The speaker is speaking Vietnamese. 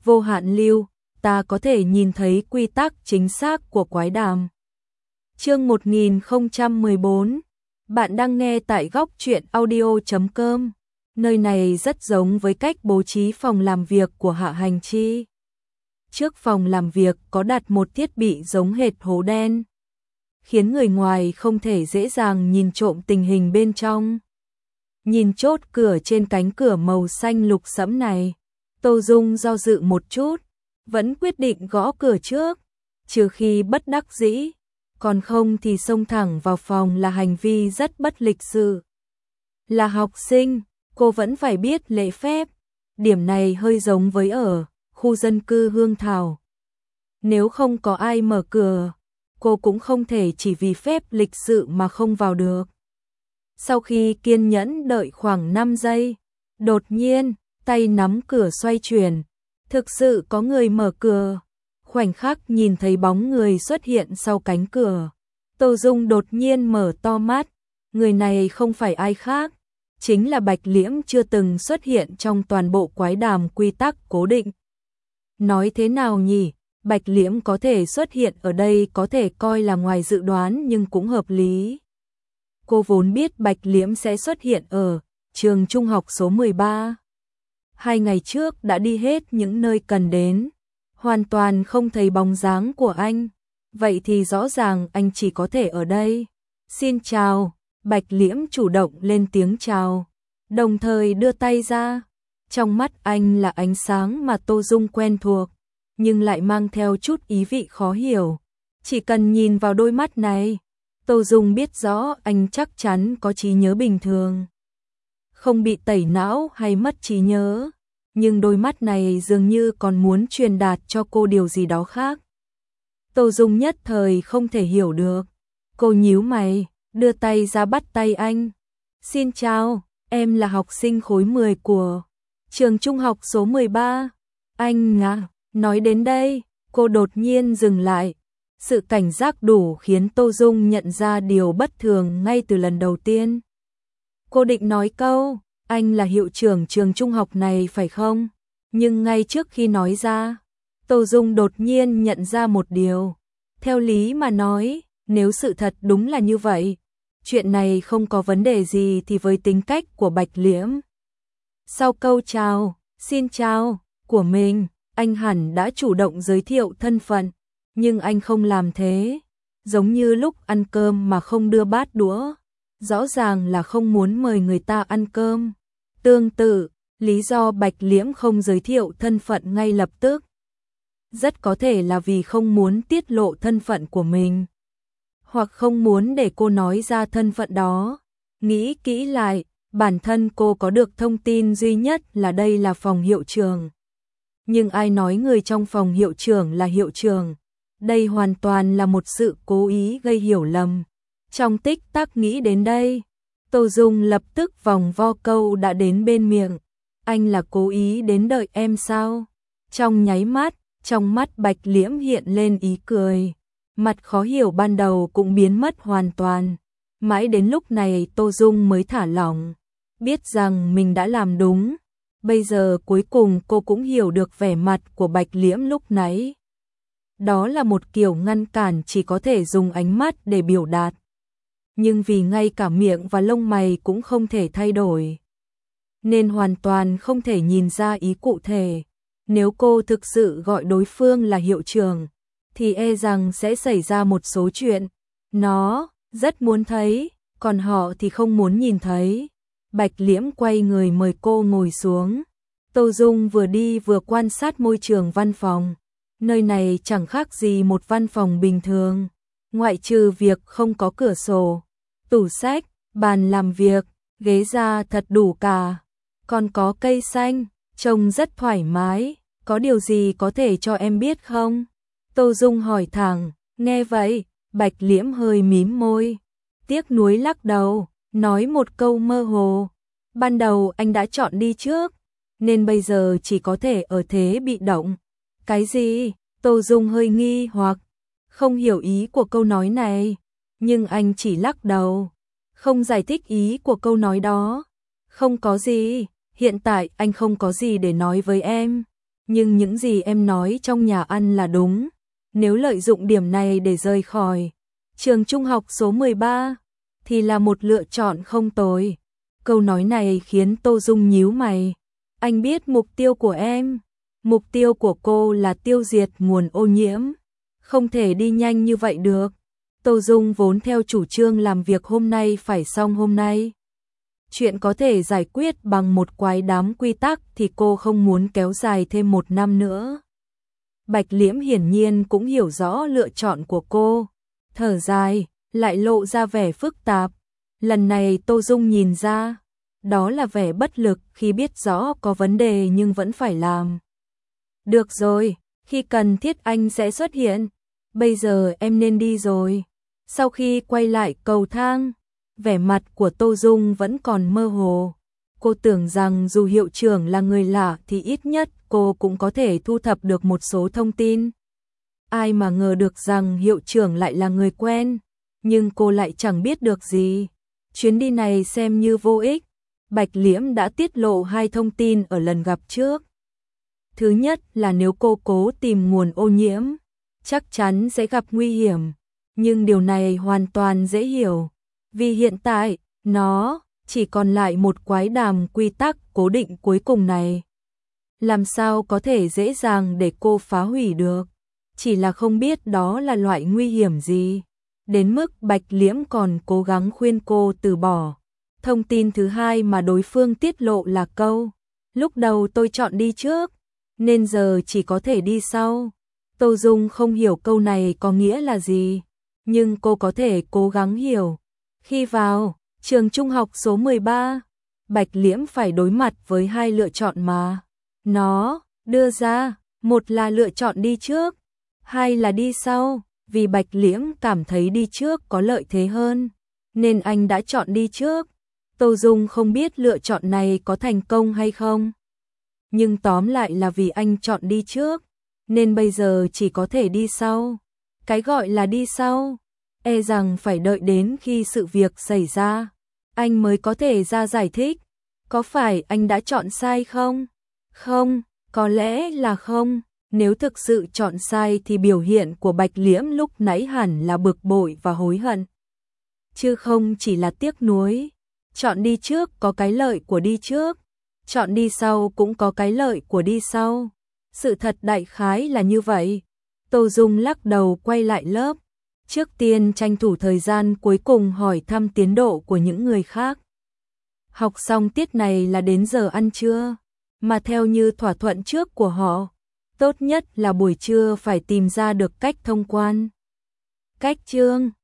vô hạn lưu, ta có thể nhìn thấy quy tắc chính xác của quái đàm. Chương 1014. Bạn đang nghe tại góc truyện audio.com. Nơi này rất giống với cách bố trí phòng làm việc của Hạ Hành Chi. Trước phòng làm việc có đặt một thiết bị giống hệt hố đen, khiến người ngoài không thể dễ dàng nhìn trộm tình hình bên trong. Nhìn chốt cửa trên cánh cửa màu xanh lục sẫm này, Tô Dung do dự một chút, vẫn quyết định gõ cửa trước, trừ khi bất đắc dĩ, còn không thì xông thẳng vào phòng là hành vi rất bất lịch sự. Là học sinh, cô vẫn phải biết lễ phép, điểm này hơi giống với ở khu dân cư Hương Thảo. Nếu không có ai mở cửa, cô cũng không thể chỉ vì phép lịch sự mà không vào được. Sau khi kiên nhẫn đợi khoảng 5 giây, đột nhiên, tay nắm cửa xoay chuyển, thực sự có người mở cửa. Khoảnh khắc nhìn thấy bóng người xuất hiện sau cánh cửa, Tô Dung đột nhiên mở to mắt, người này không phải ai khác, chính là Bạch Liễm chưa từng xuất hiện trong toàn bộ quái đàm quy tắc cố định. Nói thế nào nhỉ, Bạch Liễm có thể xuất hiện ở đây có thể coi là ngoài dự đoán nhưng cũng hợp lý. Cô vốn biết Bạch Liễm sẽ xuất hiện ở trường trung học số 13. 2 ngày trước đã đi hết những nơi cần đến, hoàn toàn không thấy bóng dáng của anh. Vậy thì rõ ràng anh chỉ có thể ở đây. Xin chào, Bạch Liễm chủ động lên tiếng chào, đồng thời đưa tay ra. Trong mắt anh là ánh sáng mà Tô Dung quen thuộc, nhưng lại mang theo chút ý vị khó hiểu. Chỉ cần nhìn vào đôi mắt này, Tô Dung biết rõ anh chắc chắn có trí nhớ bình thường, không bị tẩy não hay mất trí nhớ, nhưng đôi mắt này dường như còn muốn truyền đạt cho cô điều gì đó khác. Tô Dung nhất thời không thể hiểu được, cô nhíu mày, đưa tay ra bắt tay anh. Xin chào, em là học sinh khối 10 của trường trung học số 13. Anh à, nói đến đây, cô đột nhiên dừng lại. Sự cảnh giác đủ khiến Tô Dung nhận ra điều bất thường ngay từ lần đầu tiên. Cô định nói câu, anh là hiệu trưởng trường trung học này phải không? Nhưng ngay trước khi nói ra, Tô Dung đột nhiên nhận ra một điều. Theo lý mà nói, nếu sự thật đúng là như vậy, chuyện này không có vấn đề gì thì với tính cách của Bạch Liễm. Sau câu chào, xin chào của mình, anh hẳn đã chủ động giới thiệu thân phận, nhưng anh không làm thế, giống như lúc ăn cơm mà không đưa bát đũa, rõ ràng là không muốn mời người ta ăn cơm. Tương tự, lý do Bạch Liễm không giới thiệu thân phận ngay lập tức, rất có thể là vì không muốn tiết lộ thân phận của mình, hoặc không muốn để cô nói ra thân phận đó. Nghĩ kỹ lại, bản thân cô có được thông tin duy nhất là đây là phòng hiệu trưởng. Nhưng ai nói người trong phòng hiệu trưởng là hiệu trưởng? Đây hoàn toàn là một sự cố ý gây hiểu lầm. Trong tích tắc nghĩ đến đây, Tô Dung lập tức vòng vo câu đã đến bên miệng. Anh là cố ý đến đợi em sao? Trong nháy mắt, trong mắt Bạch Liễm hiện lên ý cười. Mặt khó hiểu ban đầu cũng biến mất hoàn toàn. Mãi đến lúc này Tô Dung mới thả lỏng, biết rằng mình đã làm đúng. Bây giờ cuối cùng cô cũng hiểu được vẻ mặt của Bạch Liễm lúc nãy. Đó là một kiểu ngăn cản chỉ có thể dùng ánh mắt để biểu đạt. Nhưng vì ngay cả miệng và lông mày cũng không thể thay đổi, nên hoàn toàn không thể nhìn ra ý cụ thể. Nếu cô thực sự gọi đối phương là hiệu trưởng, thì e rằng sẽ xảy ra một số chuyện. Nó rất muốn thấy, còn họ thì không muốn nhìn thấy. Bạch Liễm quay người mời cô ngồi xuống. Tô Dung vừa đi vừa quan sát môi trường văn phòng. Nơi này chẳng khác gì một văn phòng bình thường, ngoại trừ việc không có cửa sổ, tủ sách, bàn làm việc, ghế da thật đủ cả. Còn có cây xanh, trông rất thoải mái. Có điều gì có thể cho em biết không? Tô Dung hỏi thẳng. Nghe vậy, Bạch Liễm hơi mím môi, tiếc nuối lắc đầu, nói một câu mơ hồ. Ban đầu anh đã chọn đi trước, nên bây giờ chỉ có thể ở thế bị động. Cái gì? Tô Dung hơi nghi hoặc không hiểu ý của câu nói này, nhưng anh chỉ lắc đầu, không giải thích ý của câu nói đó. Không có gì, hiện tại anh không có gì để nói với em. Nhưng những gì em nói trong nhà ăn là đúng. Nếu lợi dụng điểm này để rời khỏi trường trung học số 13 thì là một lựa chọn không tồi. Câu nói này khiến Tô Dung nhíu mày. Anh biết mục tiêu của em. Mục tiêu của cô là tiêu diệt nguồn ô nhiễm. Không thể đi nhanh như vậy được. Tô Dung vốn theo chủ trương làm việc hôm nay phải xong hôm nay. Chuyện có thể giải quyết bằng một quái đám quy tắc thì cô không muốn kéo dài thêm 1 năm nữa. Bạch Liễm hiển nhiên cũng hiểu rõ lựa chọn của cô. Thở dài, lại lộ ra vẻ phức tạp. Lần này Tô Dung nhìn ra, đó là vẻ bất lực khi biết rõ có vấn đề nhưng vẫn phải làm. Được rồi, khi cần thiết anh sẽ xuất hiện. Bây giờ em nên đi rồi. Sau khi quay lại cầu thang, vẻ mặt của Tô Dung vẫn còn mơ hồ. Cô tưởng rằng dù hiệu trưởng là người lạ thì ít nhất cô cũng có thể thu thập được một số thông tin. Ai mà ngờ được rằng hiệu trưởng lại là người quen, nhưng cô lại chẳng biết được gì. Chuyến đi này xem như vô ích. Bạch Liễm đã tiết lộ 2 thông tin ở lần gặp trước. Thứ nhất là nếu cô cố tìm nguồn ô nhiễm, chắc chắn sẽ gặp nguy hiểm. Nhưng điều này hoàn toàn dễ hiểu. Vì hiện tại, nó chỉ còn lại một quái đàm quy tắc cố định cuối cùng này. Làm sao có thể dễ dàng để cô phá hủy được? Chỉ là không biết đó là loại nguy hiểm gì. Đến mức Bạch Liễm còn cố gắng khuyên cô từ bỏ. Thông tin thứ hai mà đối phương tiết lộ là câu: lúc đầu tôi chọn đi trước, nên giờ chỉ có thể đi sau. Tô Dung không hiểu câu này có nghĩa là gì, nhưng cô có thể cố gắng hiểu. Khi vào trường trung học số 13, Bạch Liễm phải đối mặt với 2 lựa chọn mà nó đưa ra. Một là lựa chọn đi trước, 2 là đi sau. Vì Bạch Liễm cảm thấy đi trước có lợi thế hơn, nên anh đã chọn đi trước. Tô Dung không biết lựa chọn này có thành công hay không. Nhưng tóm lại là vì anh chọn đi trước, nên bây giờ chỉ có thể đi sau. Cái gọi là đi sau, e rằng phải đợi đến khi sự việc xảy ra, anh mới có thể ra giải thích. Có phải anh đã chọn sai không? Không, có lẽ là không. Nếu thực sự chọn sai thì biểu hiện của Bạch Liễm lúc nãy hẳn là bực bội và hối hận, chứ không chỉ là tiếc nuối. Chọn đi trước có cái lợi của đi trước, chọn đi sau cũng có cái lợi của đi sau. Sự thật đại khái là như vậy. Tô Dung lắc đầu quay lại lớp. Trước tiên tranh thủ thời gian cuối cùng hỏi thăm tiến độ của những người khác. Học xong tiết này là đến giờ ăn trưa, mà theo như thỏa thuận trước của họ, tốt nhất là buổi trưa phải tìm ra được cách thông quan. Cách chương